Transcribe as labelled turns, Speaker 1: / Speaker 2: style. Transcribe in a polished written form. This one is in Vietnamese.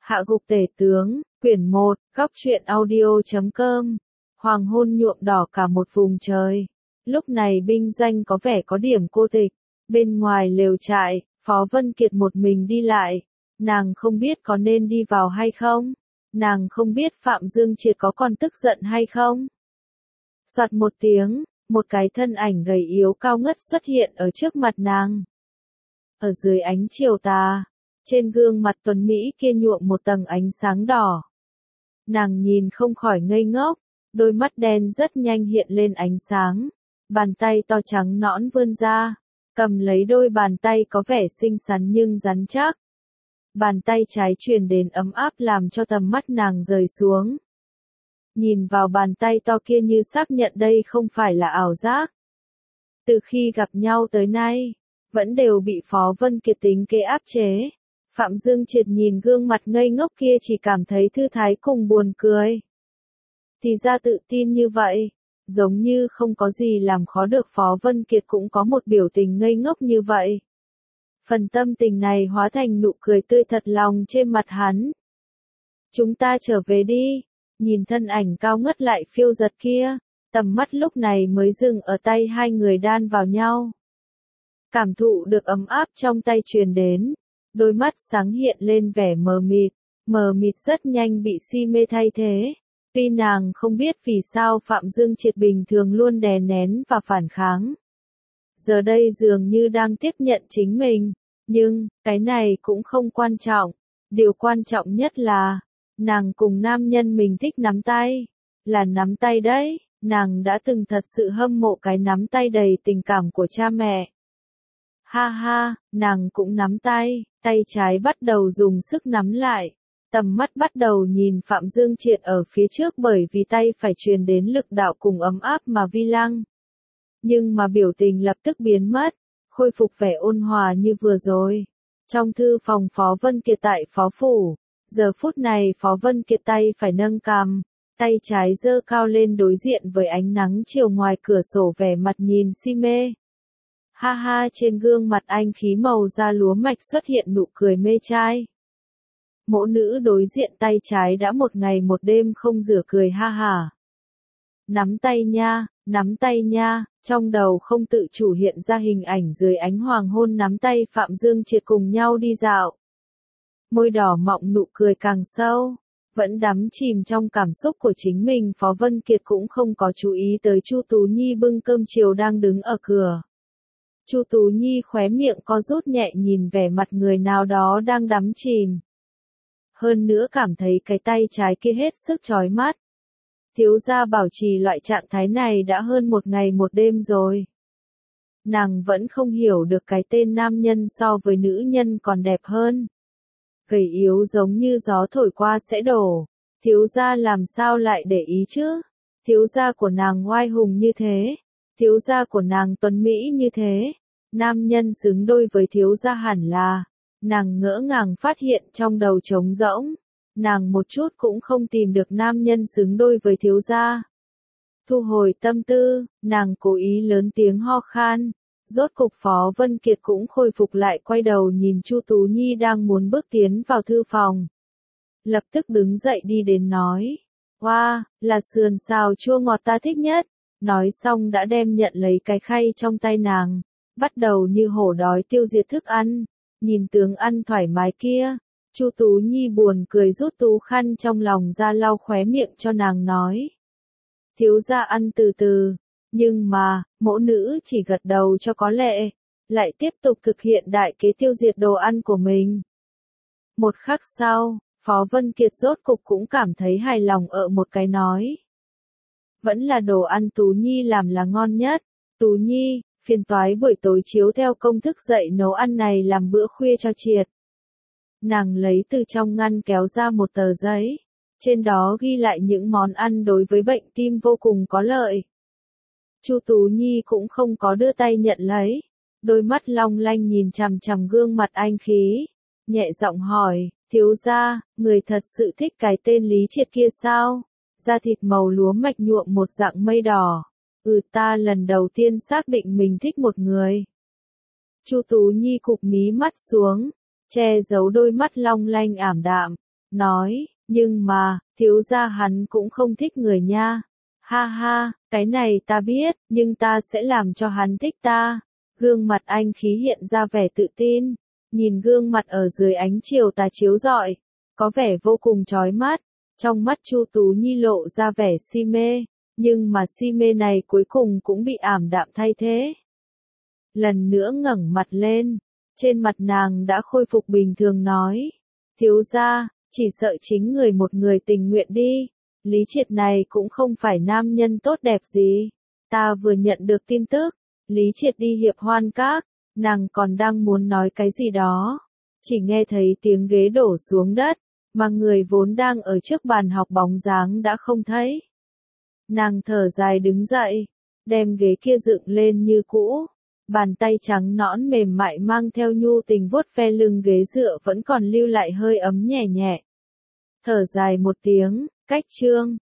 Speaker 1: Hạ gục tể tướng, quyển 1, góc truyện audio.com. Hoàng hôn nhuộm đỏ cả một vùng trời. Lúc này binh doanh có vẻ có điểm cô tịch. Bên ngoài lều trại, Phó Vân Kiệt một mình đi lại. Nàng không biết có nên đi vào hay không. Nàng không biết Phạm Dương Triệt có còn tức giận hay không. Soạt một tiếng, một cái thân ảnh gầy yếu cao ngất xuất hiện ở trước mặt nàng. Ở dưới ánh chiều tà, trên gương mặt tuấn Mỹ kia nhuộm một tầng ánh sáng đỏ. Nàng nhìn không khỏi ngây ngốc, đôi mắt đen rất nhanh hiện lên ánh sáng. Bàn tay to trắng nõn vươn ra, cầm lấy đôi bàn tay có vẻ xinh xắn nhưng rắn chắc. Bàn tay trái truyền đến ấm áp làm cho tầm mắt nàng rời xuống. Nhìn vào bàn tay to kia như xác nhận đây không phải là ảo giác. Từ khi gặp nhau tới nay, vẫn đều bị Phó Vân Kiệt tính kế áp chế. Phạm Dương Triệt nhìn gương mặt ngây ngốc kia chỉ cảm thấy thư thái cùng buồn cười. Thì ra tự tin như vậy, giống như không có gì làm khó được Phó Vân Kiệt cũng có một biểu tình ngây ngốc như vậy. Phần tâm tình này hóa thành nụ cười tươi thật lòng trên mặt hắn. Chúng ta trở về đi, nhìn thân ảnh cao ngất lại phiêu giật kia, tầm mắt lúc này mới dừng ở tay hai người đan vào nhau. Cảm thụ được ấm áp trong tay truyền đến. Đôi mắt sáng hiện lên vẻ mờ mịt rất nhanh bị si mê thay thế. Tuy nàng không biết vì sao Phạm Dương Triệt bình thường luôn đè nén và phản kháng. Giờ đây dường như đang tiếp nhận chính mình, nhưng, cái này cũng không quan trọng. Điều quan trọng nhất là, nàng cùng nam nhân mình thích nắm tay. Là nắm tay đấy, nàng đã từng thật sự hâm mộ cái nắm tay đầy tình cảm của cha mẹ. Ha ha, nàng cũng nắm tay, tay trái bắt đầu dùng sức nắm lại. Tầm mắt bắt đầu nhìn Phạm Dương Triệt ở phía trước bởi vì tay phải truyền đến lực đạo cùng ấm áp mà vi lăng. Nhưng mà biểu tình lập tức biến mất, khôi phục vẻ ôn hòa như vừa rồi. Trong thư phòng Phó Vân Kiệt tại Phó Phủ, giờ phút này Phó Vân Kiệt tay phải nâng cằm, tay trái giơ cao lên đối diện với ánh nắng chiều ngoài cửa sổ vẻ mặt nhìn si mê. Ha ha, trên gương mặt anh khí màu da lúa mạch xuất hiện nụ cười mê trai. Mẫu nữ đối diện tay trái đã một ngày một đêm không rửa cười ha hả. Nắm tay nha, trong đầu không tự chủ hiện ra hình ảnh dưới ánh hoàng hôn nắm tay Phạm Dương Triệt cùng nhau đi dạo. Môi đỏ mọng nụ cười càng sâu, vẫn đắm chìm trong cảm xúc của chính mình. Phó Vân Kiệt cũng không có chú ý tới Chu Tú Nhi bưng cơm chiều đang đứng ở cửa. Chu Tú Nhi khóe miệng co rút nhẹ nhìn vẻ mặt người nào đó đang đắm chìm. Hơn nữa cảm thấy cái tay trái kia hết sức chói mắt. Thiếu gia bảo trì loại trạng thái này đã hơn một ngày một đêm rồi. Nàng vẫn không hiểu được cái tên nam nhân so với nữ nhân còn đẹp hơn. Gầy yếu giống như gió thổi qua sẽ đổ. Thiếu gia làm sao lại để ý chứ? Thiếu gia của nàng oai hùng như thế. Thiếu gia của nàng tuấn mỹ như thế. Nam nhân xứng đôi với thiếu gia hẳn là. Nàng ngỡ ngàng phát hiện trong đầu trống rỗng. Nàng một chút cũng không tìm được nam nhân xứng đôi với thiếu gia. Thu hồi tâm tư, nàng cố ý lớn tiếng ho khan. Rốt cục Phó Vân Kiệt cũng khôi phục lại, quay đầu nhìn Chu Tú Nhi đang muốn bước tiến vào thư phòng. Lập tức đứng dậy đi đến nói. Wow, là sườn xào chua ngọt ta thích nhất. Nói xong đã đem nhận lấy cái khay trong tay nàng. Bắt đầu như hổ đói tiêu diệt thức ăn. Nhìn tướng ăn thoải mái kia. Chu Tú Nhi buồn cười rút tú khăn trong lòng ra lau khóe miệng cho nàng nói. Thiếu gia ăn từ từ. Nhưng mà, mẫu nữ chỉ gật đầu cho có lệ. Lại tiếp tục thực hiện đại kế tiêu diệt đồ ăn của mình. Một khắc sau, Phó Vân Kiệt rốt cục cũng cảm thấy hài lòng ở một cái nói. Vẫn là đồ ăn Tú Nhi làm là ngon nhất. Tú Nhi, phiền toái buổi tối chiếu theo công thức dậy nấu ăn này làm bữa khuya cho Triệt. Nàng lấy từ trong ngăn kéo ra một tờ giấy. Trên đó ghi lại những món ăn đối với bệnh tim vô cùng có lợi. Chu Tú Nhi cũng không có đưa tay nhận lấy. Đôi mắt long lanh nhìn chằm chằm gương mặt anh khí. Nhẹ giọng hỏi, thiếu gia, người thật sự thích cái tên Lý Triệt kia sao? Da thịt màu lúa mạch nhuộm một dạng mây đỏ. Ta lần đầu tiên xác định mình thích một người. Chu Tú Nhi cụp mí mắt xuống, che giấu đôi mắt long lanh ảm đạm. nói, nhưng mà, thiếu gia hắn cũng không thích người nha. Ha ha, cái này ta biết, nhưng ta sẽ làm cho hắn thích ta. Gương mặt anh khí hiện ra vẻ tự tin, nhìn gương mặt ở dưới ánh chiều tà chiếu rọi, có vẻ vô cùng chói mắt. Trong mắt Chu Tú Nhi lộ ra vẻ si mê, nhưng mà si mê này cuối cùng cũng bị ảm đạm thay thế. Lần nữa ngẩng mặt lên, trên mặt nàng đã khôi phục bình thường nói, thiếu gia, chỉ sợ chính người một người tình nguyện đi. Lý Triệt này cũng không phải nam nhân tốt đẹp gì. Ta vừa nhận được tin tức, Lý Triệt đi hiệp hoan các, nàng còn đang muốn nói cái gì đó. Chỉ nghe thấy tiếng ghế đổ xuống đất, mà người vốn đang ở trước bàn học bóng dáng đã không thấy. Nàng thở dài đứng dậy, đem ghế kia dựng lên như cũ. Bàn tay trắng nõn mềm mại mang theo nhu tình vuốt ve lưng ghế dựa vẫn còn lưu lại hơi ấm nhẹ nhẹ. Thở dài một tiếng, cách chương.